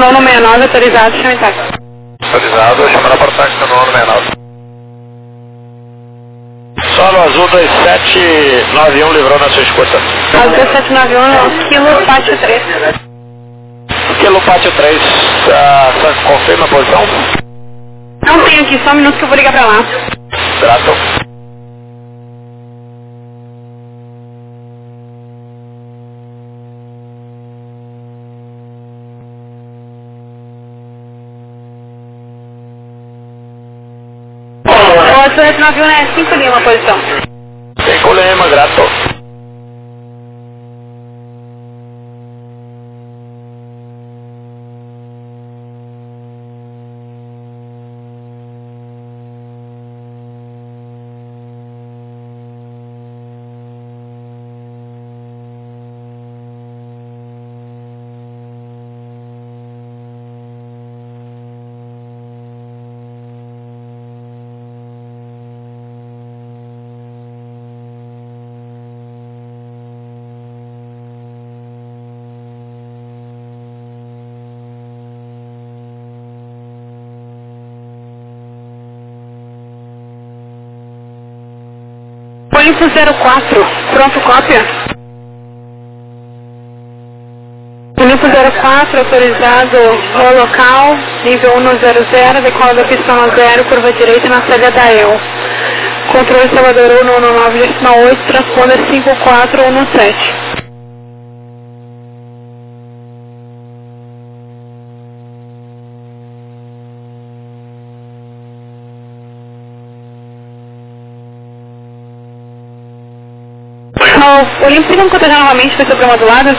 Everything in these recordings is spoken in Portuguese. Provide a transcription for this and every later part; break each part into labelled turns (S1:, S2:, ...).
S1: nono 69, autorizado, chama táxi.
S2: Autorizado, chamando para o táxi no nono 69. Solo Azul 2791 livrou na sua escuta.
S1: Azul 2791, quilo pátio 3.
S2: Quilo pátio 3, confirma a posição?
S1: Não tem aqui, só um minuto que eu vou ligar pra lá.
S2: Grato.
S1: O Azul 2791 é 5 Lima, posição.
S2: 5 Lima, grato.
S1: Olimpo 04, pronto, cópia. Olimpo 04, autorizado ao local, nível 100, decola da pista 10, curva direita na saída da EL. Controle Salvador 119,8, transponder 5417. O Olimpo, tem como cotejar novamente, foi sobre uma do lado?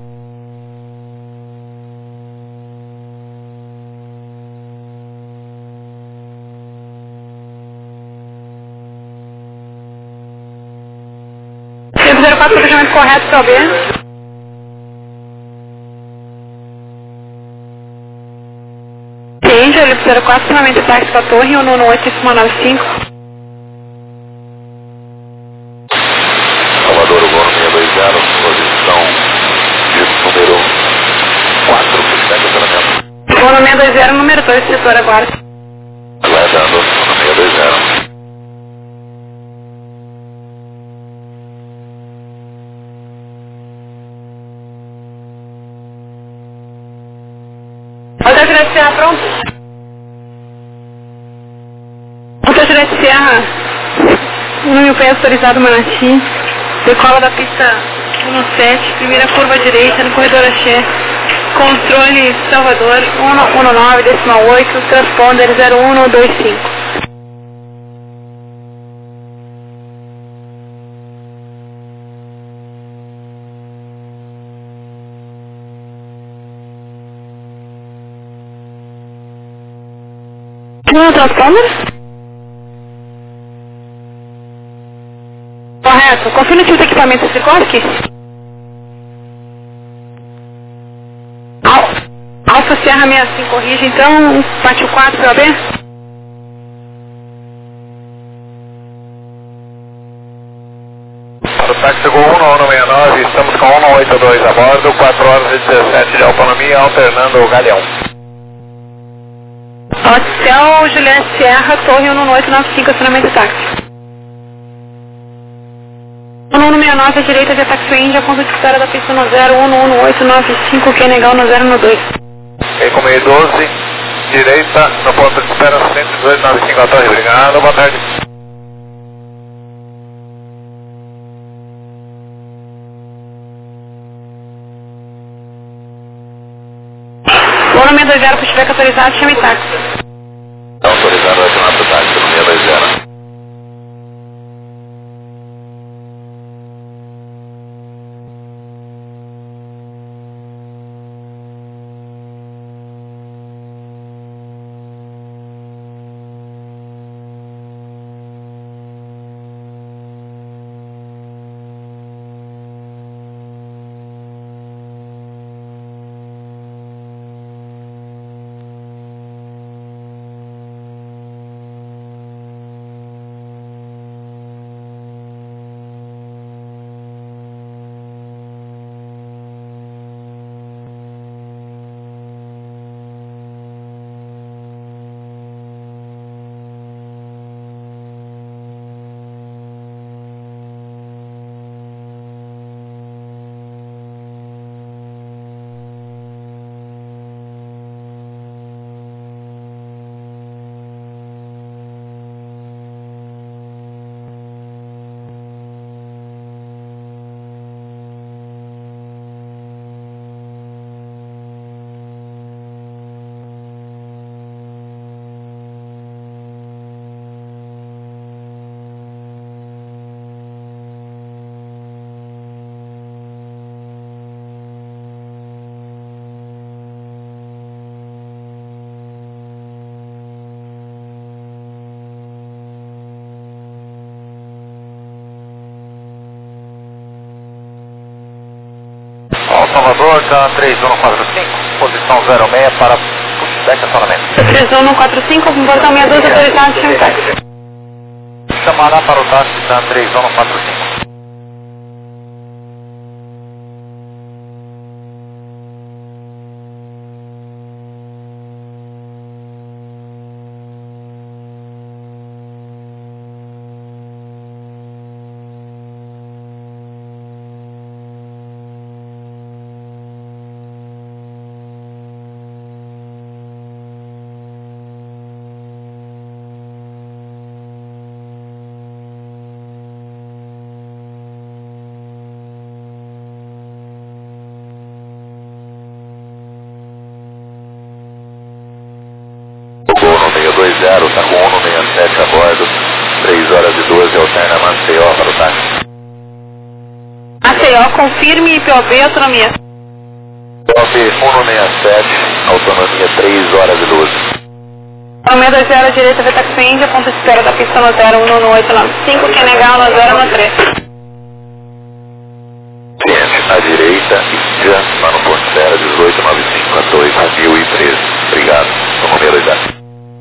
S1: Olimpo 04, cotejamento correto, para o B. Entende, Olimpo 04, finalmente táxi para a torre, 198,95.
S2: Salvador, Uno 620, posição de número 4, feedback acionamento.
S1: Uno 620, número 2, setor agora.
S2: Aguardando, Uno 620.
S1: Hotel Direto Serra, pronto? Hotel Direto Serra, número P autorizado Manati, decola da pista 17, primeira curva direita no corredor Axé, controle Salvador 119,8, transponder 0125. Não, transponder? Correto. Confirma se os equipamentos Sikorsky. Alfa Serra 65, corrige então, pátio 4 para B.
S2: Para o táxi Gol 169, estamos com 182 a bordo, 4 horas e 17 de autonomia, alternando o Galeão.
S1: Hotel Juliette Serra, torre 11895, acionamento de táxi. 169 à direita de táxi Índia, ponto de espera da pista 11895, que é legal no 012.
S2: Eco 612, direita, no ponto de espera 11895 a torre. Obrigado, boa tarde.
S1: Uno 620, pushback autorizado, chame táxi.
S2: Autorizado a chamar do táxi no 620. Salvador, tá 3145, posição 06 para pushback acionamento.
S1: 3145, portão 62, autorizado, chama táxi.
S2: Chamará para o táxi, tá 3145. Uno 620, tá com Uno 67 a bordo, 3 horas e 12, alterna Maceió para o táxi.
S1: Maceió, confirme IPOB, autonomia.
S2: POB Uno 67, autonomia 3 horas e 12.
S1: Autonomia 20, direita, Vetaxo Índia, ponto de espera da pista no 011895, que é negar no 013.
S2: Ciente, à direita, Índia, lá no ponto de espera 1895 a 2013. Obrigado, autonomia 20.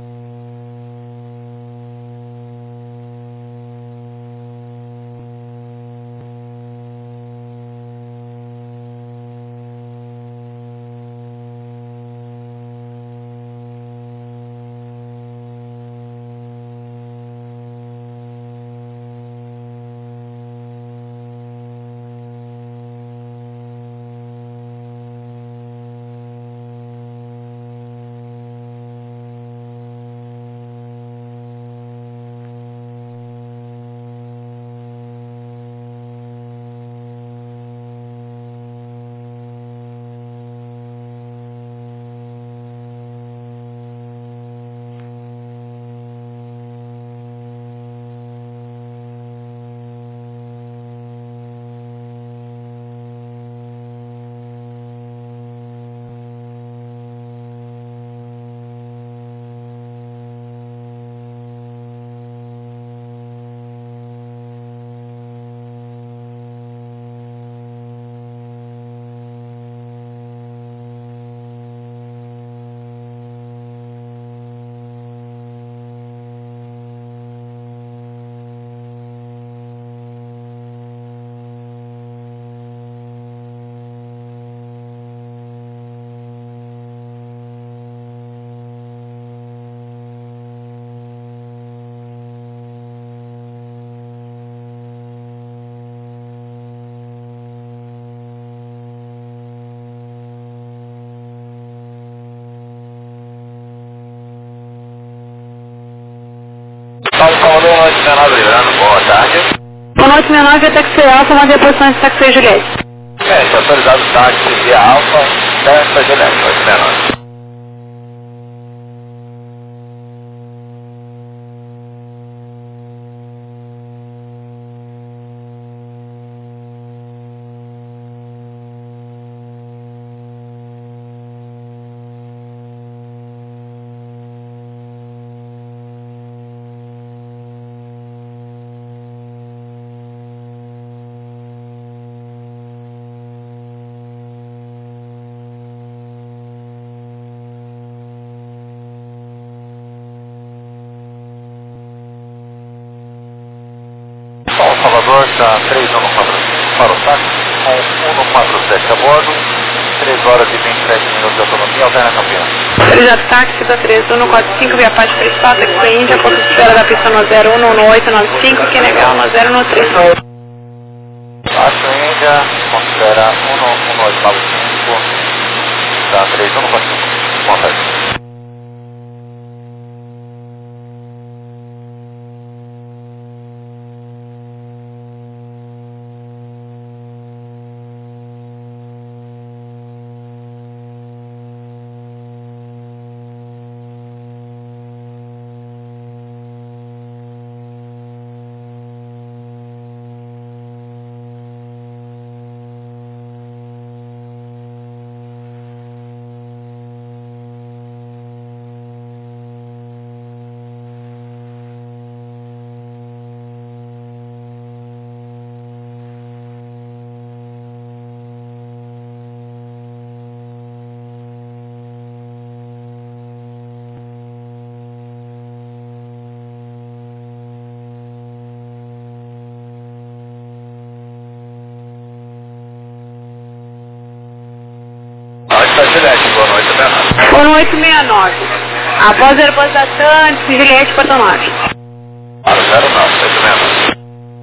S2: Salvador, noite 19, Livrando, boa tarde.
S1: Boa noite, 69, Vetaxo Alfa, uma deposição de táxi Juliette.
S2: Está autorizado o táxi via Alfa, Delta Juliette, noite 19. Salvador, está 3145 para o táxi, com 147 a bordo, 3 horas e 27 minutos de autonomia, alterna campeão.
S1: Autorizado táxi da 3145, via parte principal, Taxi Índia, ponto de espera da pista no 011895, que é negar no 013.
S2: Táxi Índia, ponto de espera 11895, está 3145, boa tarde. Juliette, boa noite, 69.
S1: Boa noite, 69. Após aeroporto da TAN, Juliette, Porto Norte.
S2: Para 09, 69.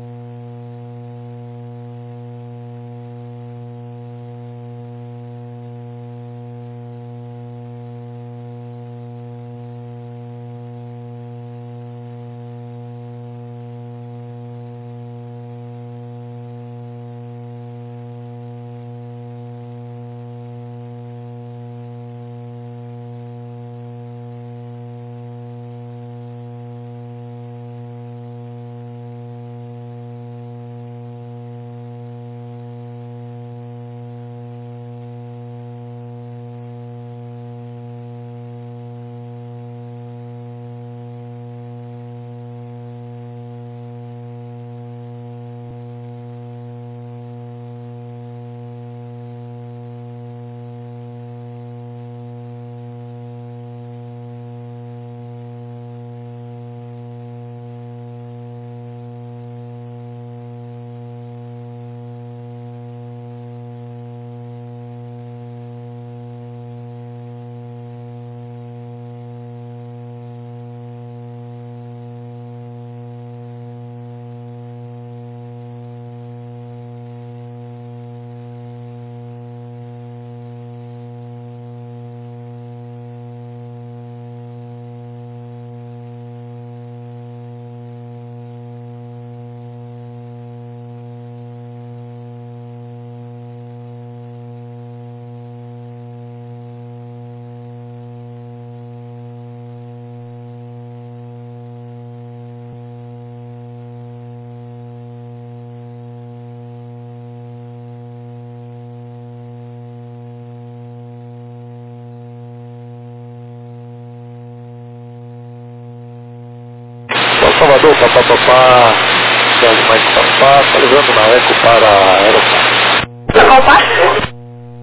S2: Salvador, papapá, Thiago mais papá, tá levando na Eco para Aeroparque.
S1: Qual parte?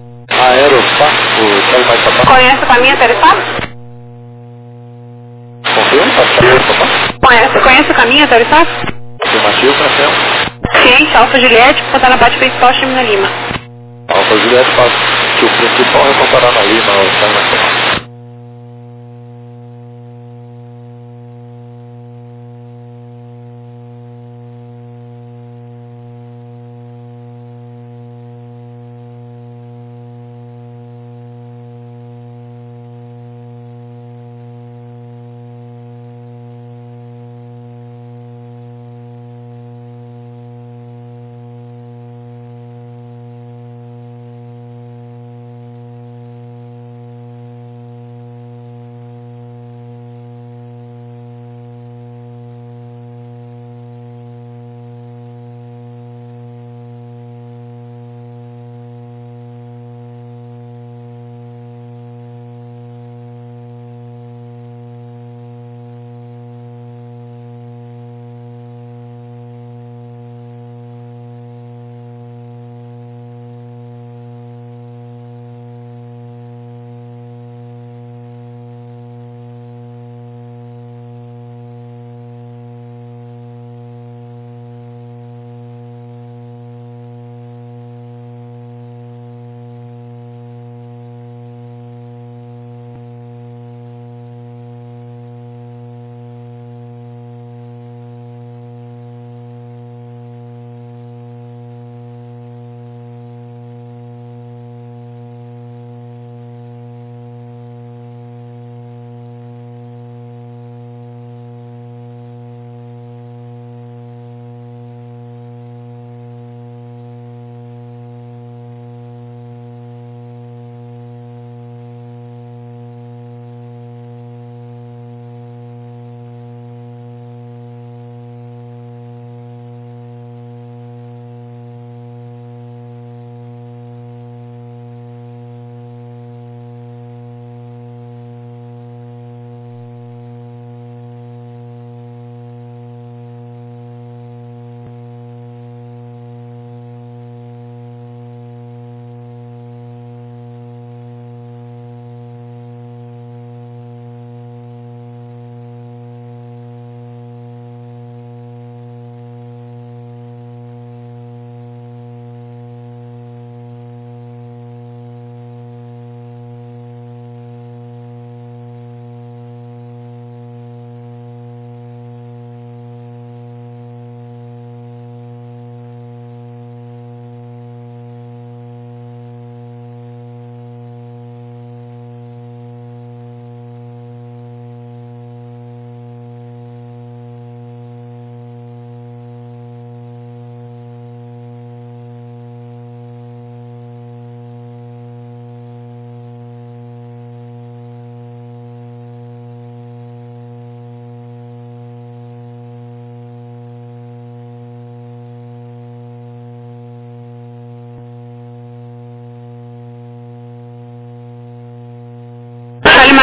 S2: Aeroparque, Thiago mais papá.
S1: Conhece o caminho tarifado?
S2: Confirma, papá.
S1: Conhece o caminho tarifado?
S2: Afirmativo, para frente.
S1: Ciente, Alfa Juliette, contar na parte principal, Chimina Lima.
S2: Alfa Juliette faz que o principal é comparar na Lima, o Thiago mais papá.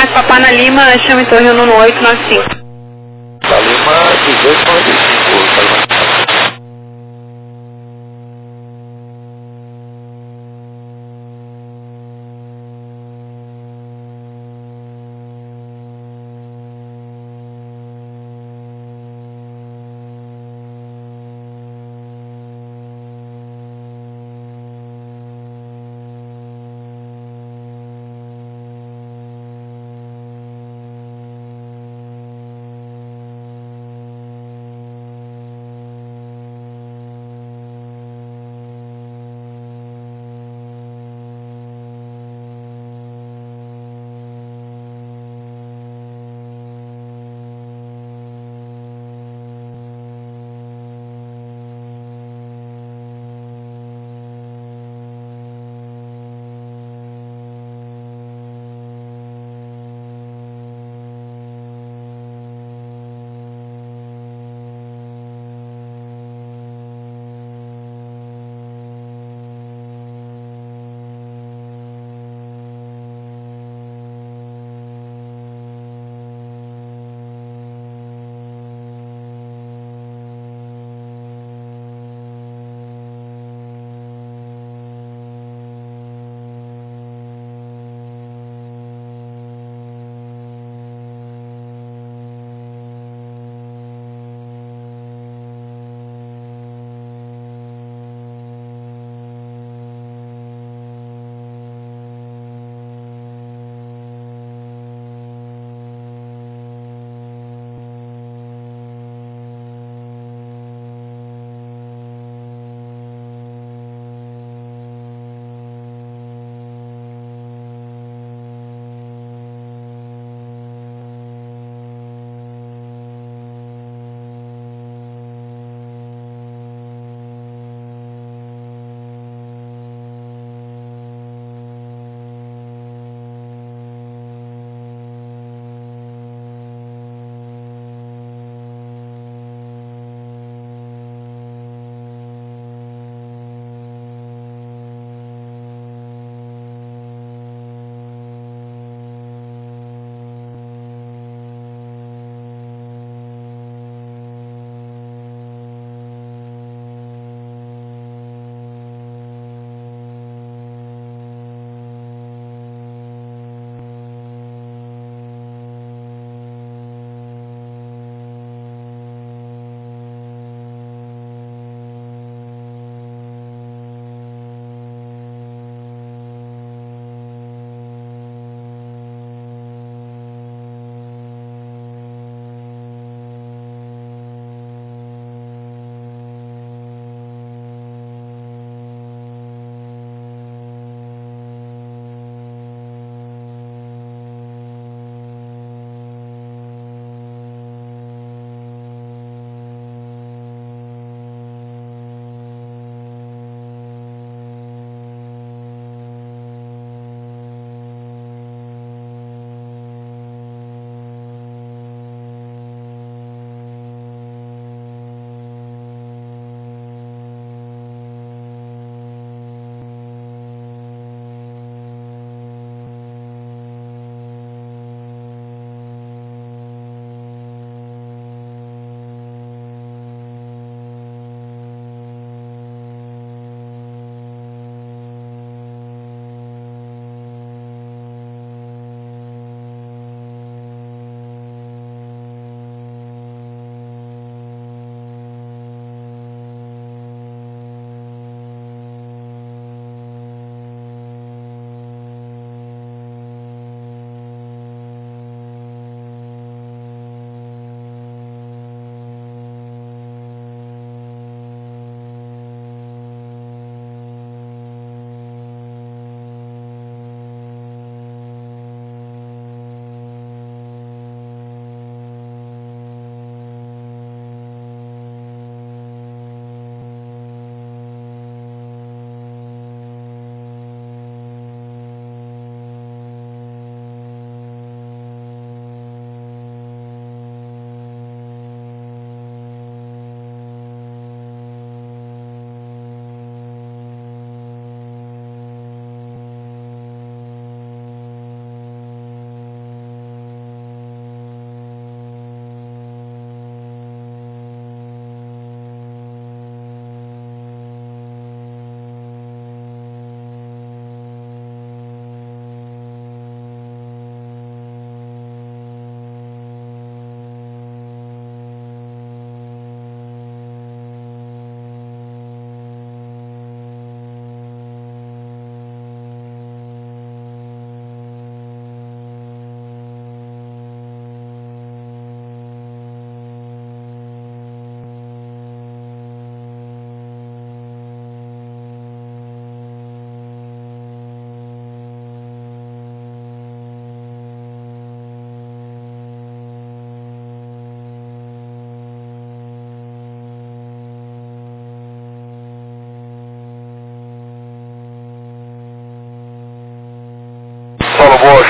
S1: mais Papá na Lima, chame Torre 11895.
S2: Da Lima 1895,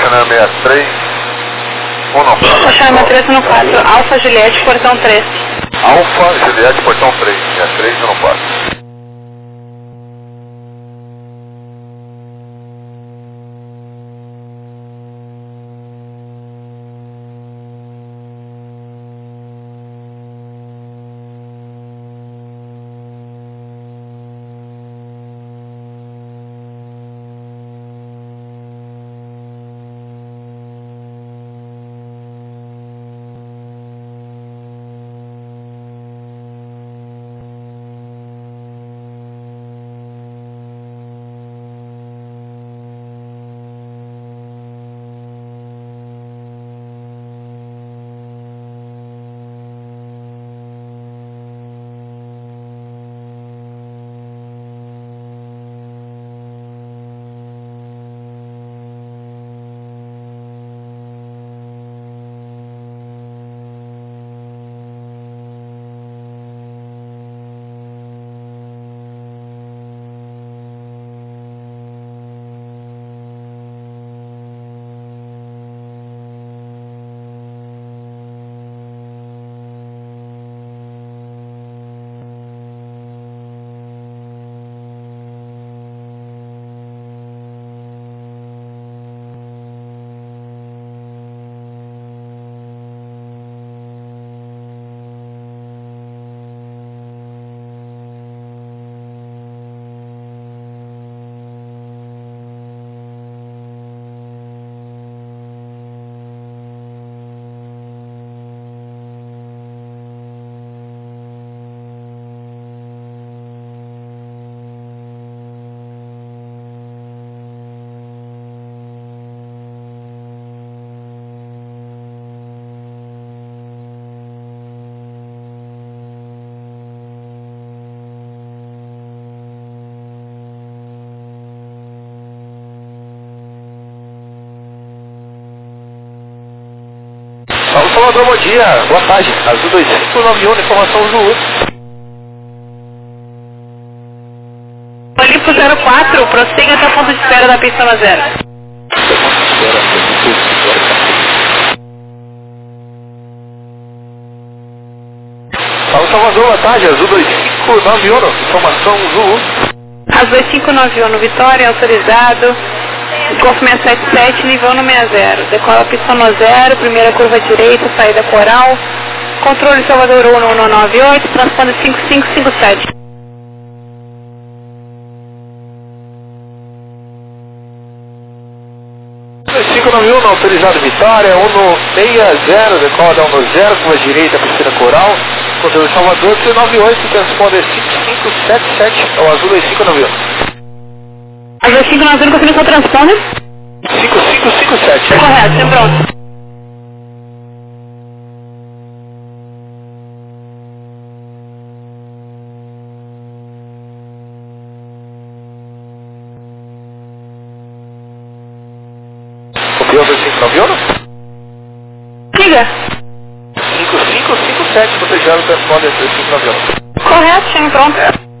S2: Chanel 63, 1
S1: Chanel 314, Alfa Juliette, portão 3.
S2: Alfa Juliette, portão 3, 63, 1 Salvador, bom dia, boa tarde, Azul 2591, informação Zulu.
S1: Olimpo 04, prossiga até o ponto de espera da pista 0.
S2: Salvador, boa tarde, Azul 2591, informação Zulu.
S1: Azul 2591, Vitória, autorizado. Golf 677, nível no 60. Decola pista 0, primeira curva direita, saída coral. Controle Salvador 1198, transponder 5557.
S2: Não autorizado Vitória, 160, decola 10, curva direita, piscina coral. Controle Salvador 398, transponder 5577, é o Azul 2591.
S1: Azul 2591, confirma seu transponder?
S2: 5557.
S1: Correto, sempre pronto.
S2: Copiou 2591?
S1: Siga.
S2: 5557, protegendo o transponder 2591.
S1: Correto, sempre pronto.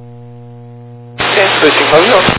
S2: 2591.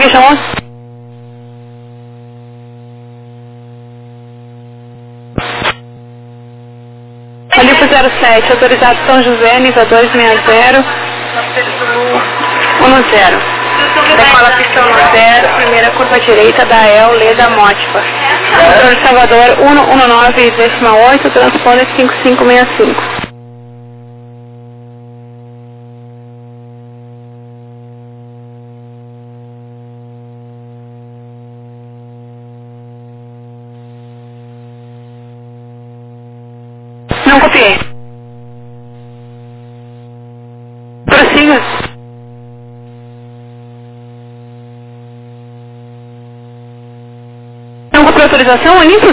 S1: Região Olimpo 07, autorizado São José, nível 260, 10. Decola pistão no 0, primeira curva direita da EL, Leda Mótiva. Controle Salvador 119,8, transponder 5565. Não copiei. Prossiga. Não copiou autorização, Olympus?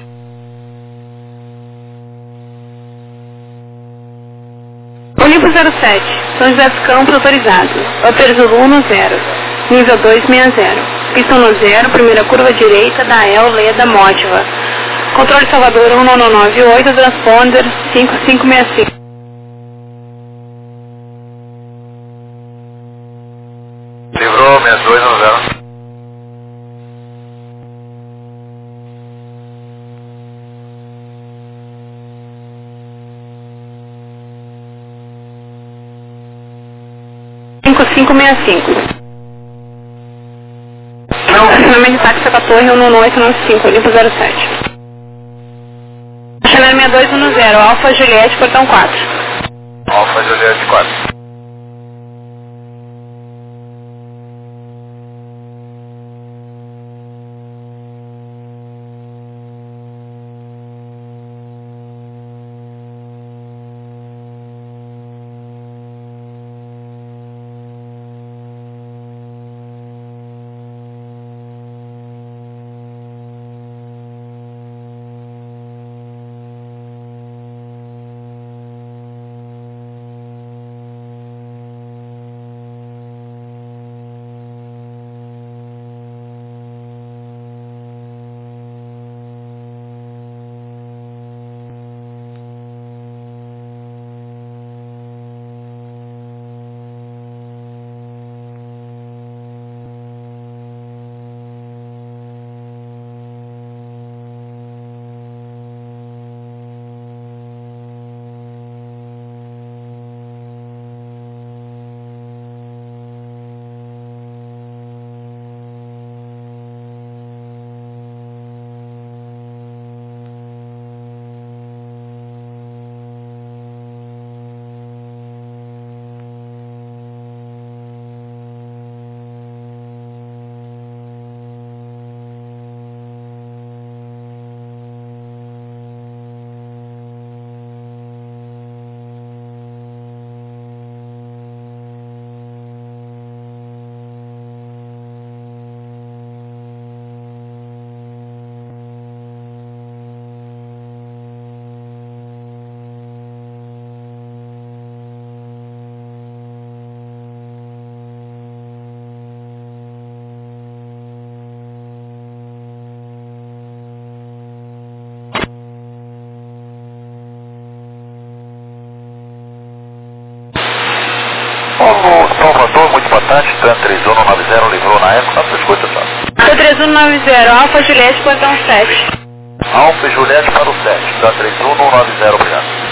S1: Olympus 07, São José dos Campos autorizado. Upper Zulu no 0, nível 260. Pistão no 0, primeira curva direita da EL, Leda Mótiva. Controle Salvador 1998, transponder 5565.
S2: Livrou 6210.
S1: Não, estacionamento de táxi para a torre 11895, Olimpo 07. Chanel 6210, Alfa Juliette, portão 4.
S2: Alfa Juliette 4. Salvador, muito boa tarde, TAN 3190, livrou na época, nossa escuta, tá?
S1: TAN 3190, Alfa Juliette, portão 7.
S2: Alfa Juliette para o 7, TAN 3190, obrigado.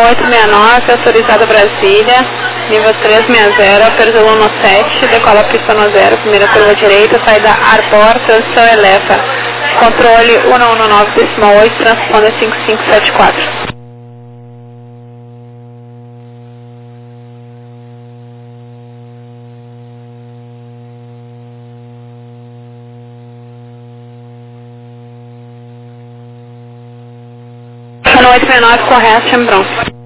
S1: 869, autorizado Brasília, nível 360, apertou no 7, decola pista no 0, primeira curva direita, saída Arbor, transição Eleva, controle 119,8, transponder 5574. No 869, correto, Chambron.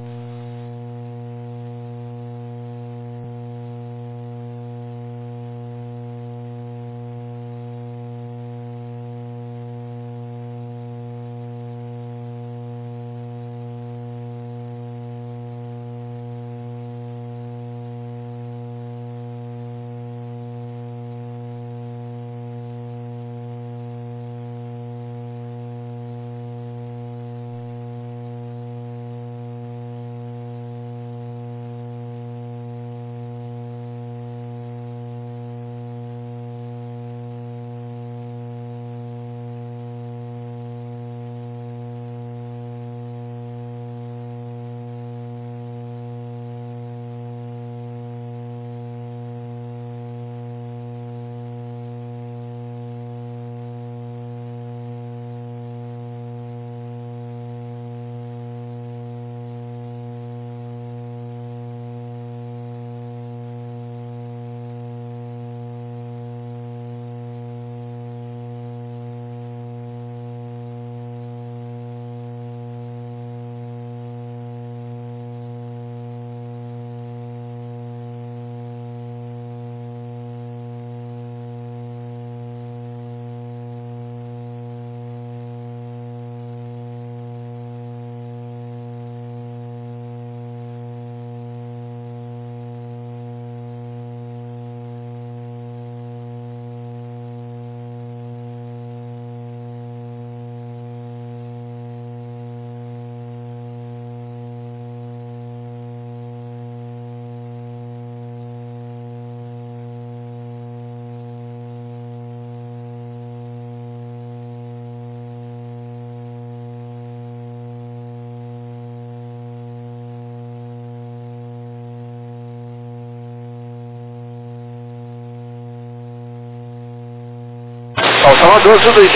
S2: Salvador,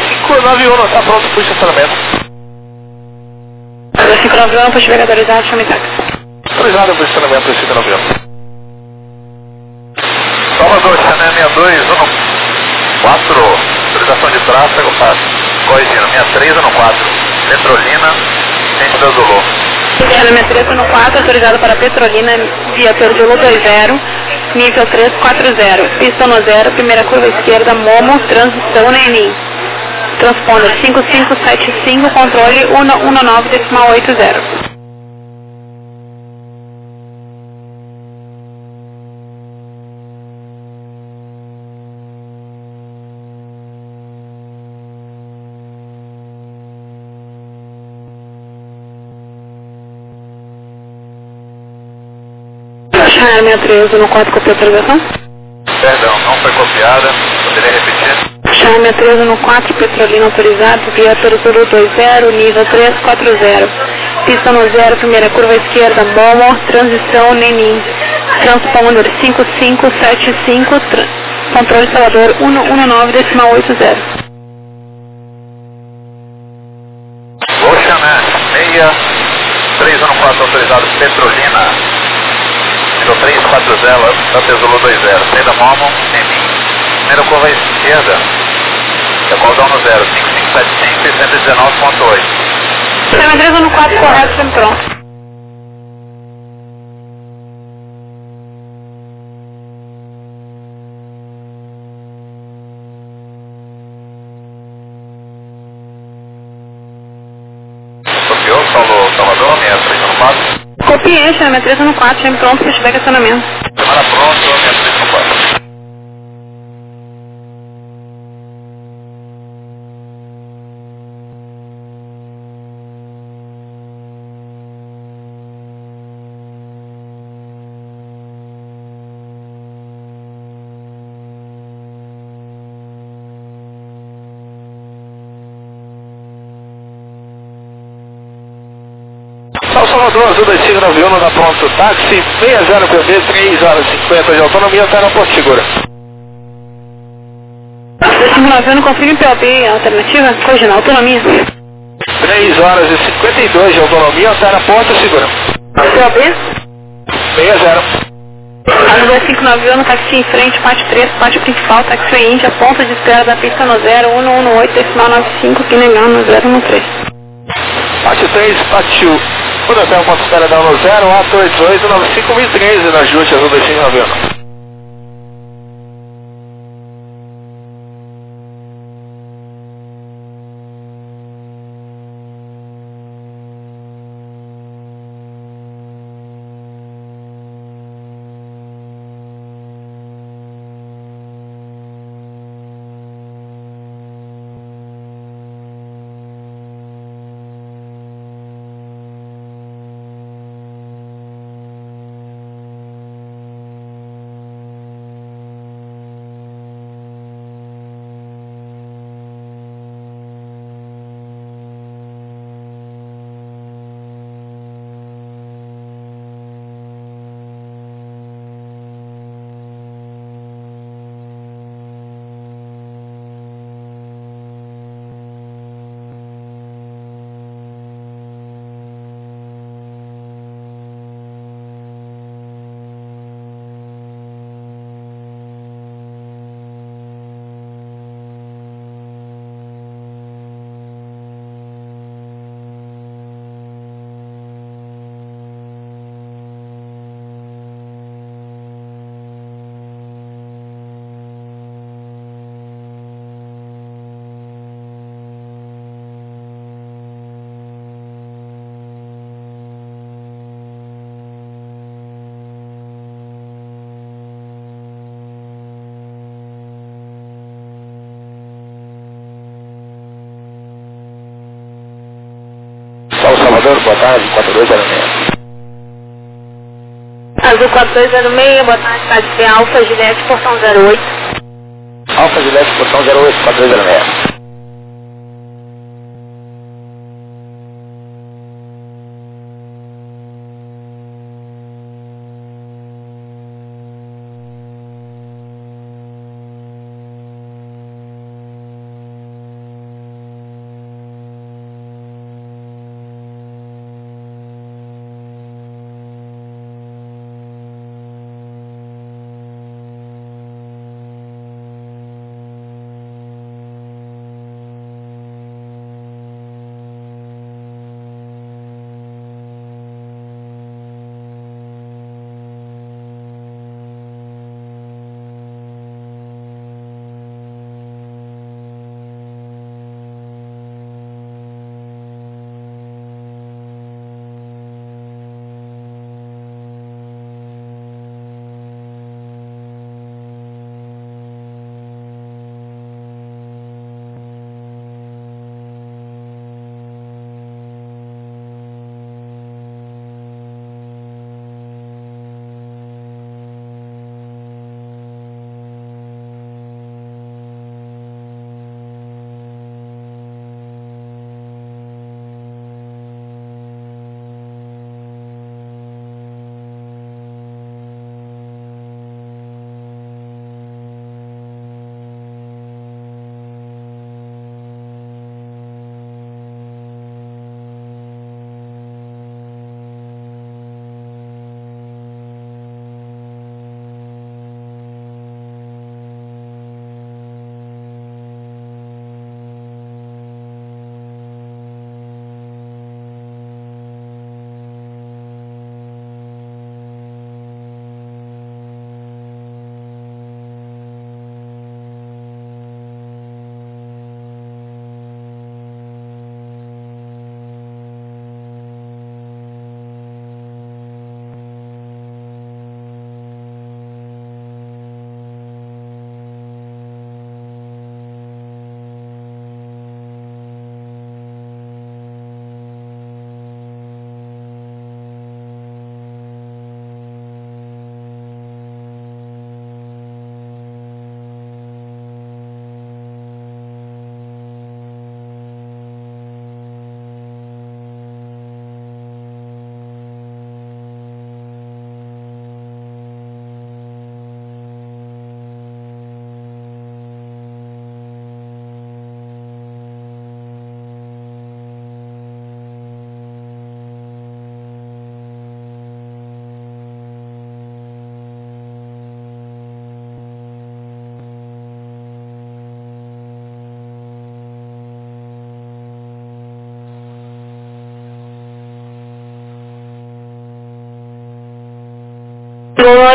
S2: 591, está pronto para o estacionamento.
S1: 591, puxa pegadorizado, chama e táxi.
S2: Autorizado para o estacionamento, 591. Salvador, Chanel 6214, autorização de tráfego, corrigindo, 6314, Petrolina, gente da Zulu.
S1: Chanel 6314, autorizado para Petrolina, viatura de Zulu 20, nível 340, pista no 0, primeira curva esquerda, Momo, transição Neni. Transponder 5575, controle 119,80. Chanel 6314, copiou a autorização?
S2: Perdão, não foi copiada, poderia repetir?
S1: Chanel 6314, Petrolina autorizado, viatura Zulu 20, nível 340. Pista no 0, primeira curva esquerda, Momo, transição Neni. Transponder 5575, controle Salvador 119,80.
S2: Gol Chanel 6314, autorizado Petrolina, nível 340, da Zulu 20, saída Momo, Neni. Primeira curva esquerda, decodão no 0, 5575 e 119.8.
S1: Chanel 314, correto, sempre pronto.
S2: Copiou, Salvador, 6314.
S1: Copiei, Chanel 314, sempre pronto, puxa back acionamento.
S2: Semana pronto, 6314. Salvador, Azul 2591, não dá pronto. Táxi 60 PB, 3 horas e 50 de autonomia até aeroporto seguro.
S1: 2591, não consigo em POB, alternativa? Hoje não, autonomia.
S2: 3 horas e 52 de autonomia até aeroporto seguro.
S1: POB?
S2: 60.
S1: Azul 2591, táxi em frente, parte 3, parte principal, táxi Índia, ponto de espera da pista no 0118, decimal 95, Pinegão no 013.
S2: Parte 3, parte 1. Quando até o ponto de espera da 10, A28, 95.013 na ajuste Azul 2591. Salvador, boa tarde, 4206.
S1: Azul 4206, boa tarde, táxi Alfa, Gilete, portão 08.
S2: Alfa Gilete, portão 08, 4206.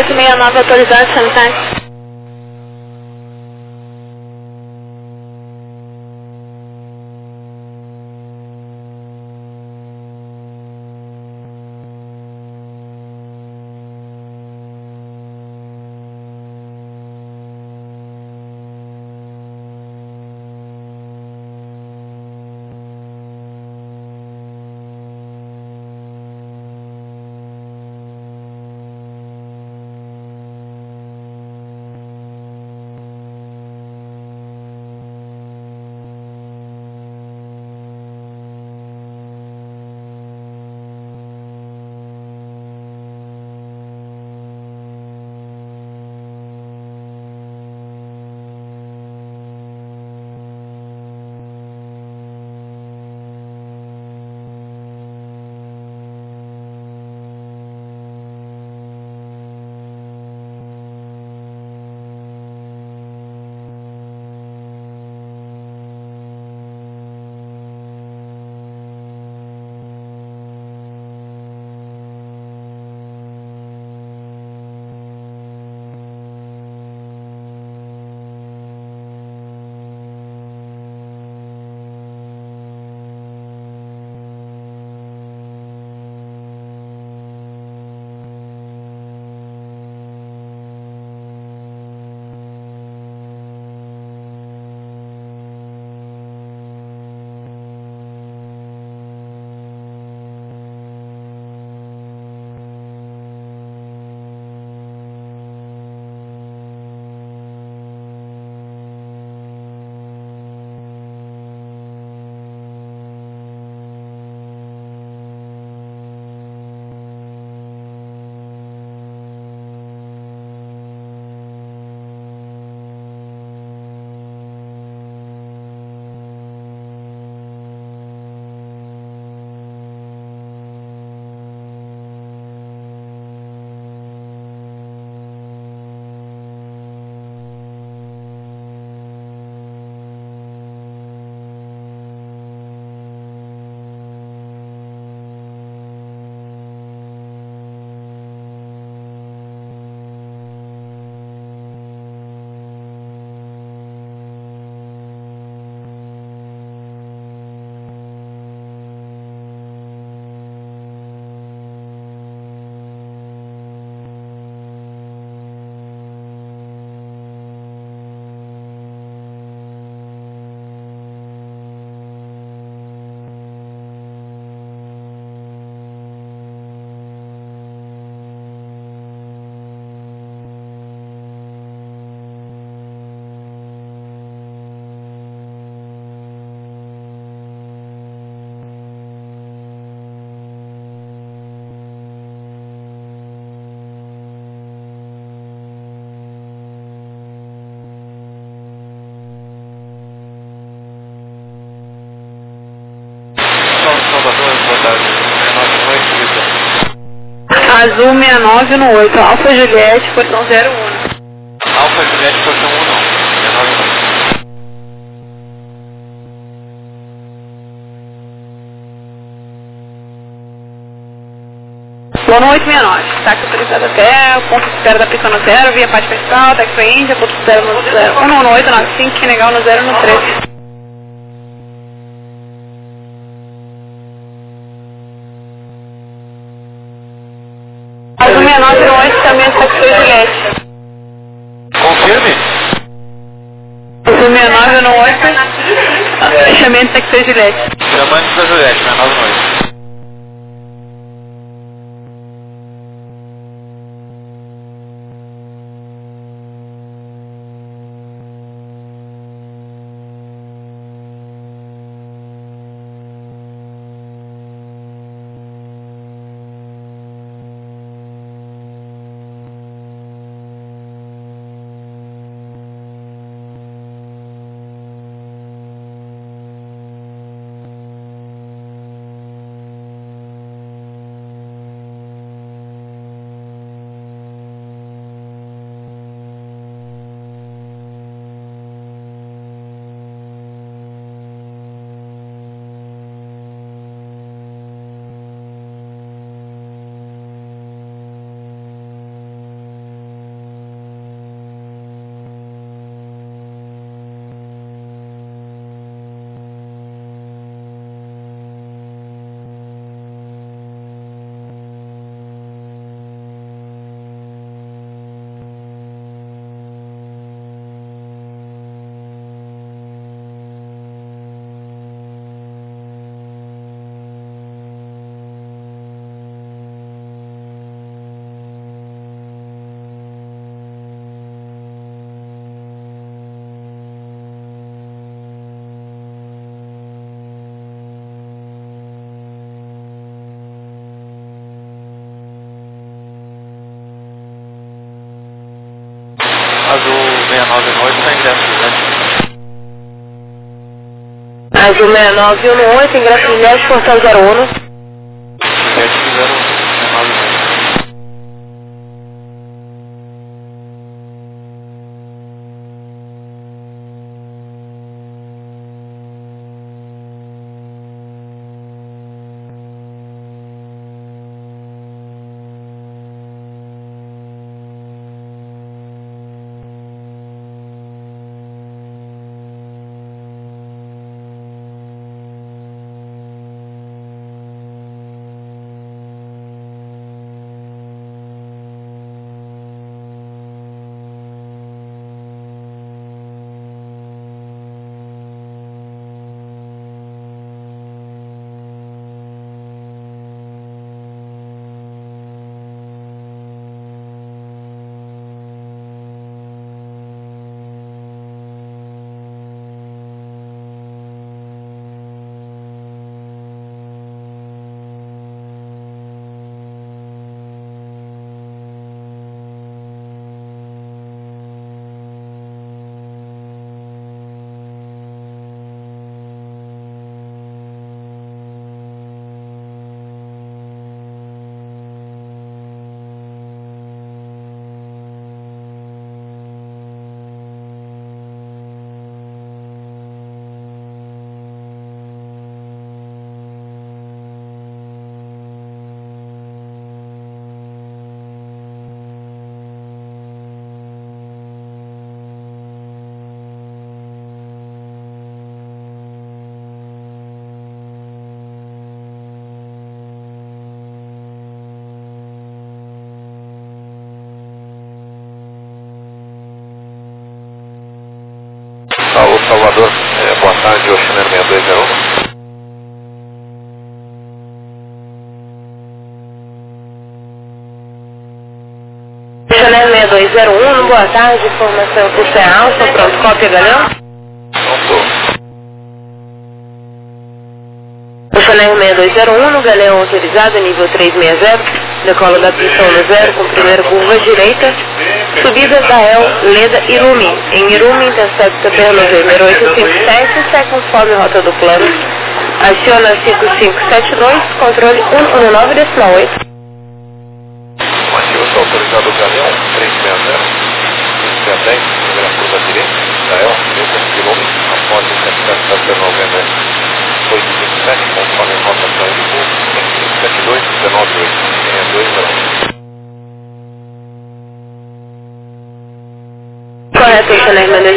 S1: 1869 autorizado, Sunshine. Azul 69 no 8, Alfa Juliette, portão 01.
S2: Alfa Juliette, portão 1 não. 69 não.
S1: Plano 869, táxi autorizado até o ponto de espera da pista no 0, via parte principal, táxi Índia, ponto de espera no 0. 1 no 895, que legal no 0 no 13. Azul 69 no 8, também táxi Juliette.
S2: Confirme.
S1: Azul 69 no 8, chamamento táxi Juliette.
S2: Chamante da Juliette, 69 no 8. 69 está ingresso, né?
S1: Azul 6918, ingresso Juliette, portão 01.
S2: Juliette 019. Alô, Salvador, boa tarde, Oceaner 6201.
S1: Oceaner 6201, boa tarde, informação Custé Alfa, pronto, cópia Galeão.
S2: Pronto.
S1: Oceaner 6201, Galeão autorizado, nível 360, decola da pista 10, com primeira curva direita, subida da El, Leda, Irumi. Em Irumi, intercepta pelo número 857, segue conforme rota do plano. Aciona 5572, controle 119,8.
S2: Ativa sua autorizado o Galeão 360, 10, primeira curva direita, da El, 30 km, após interceptar pelo November 857, conforme rota da Uribu, 5572, 198, 6201.
S1: Correto, Oceaner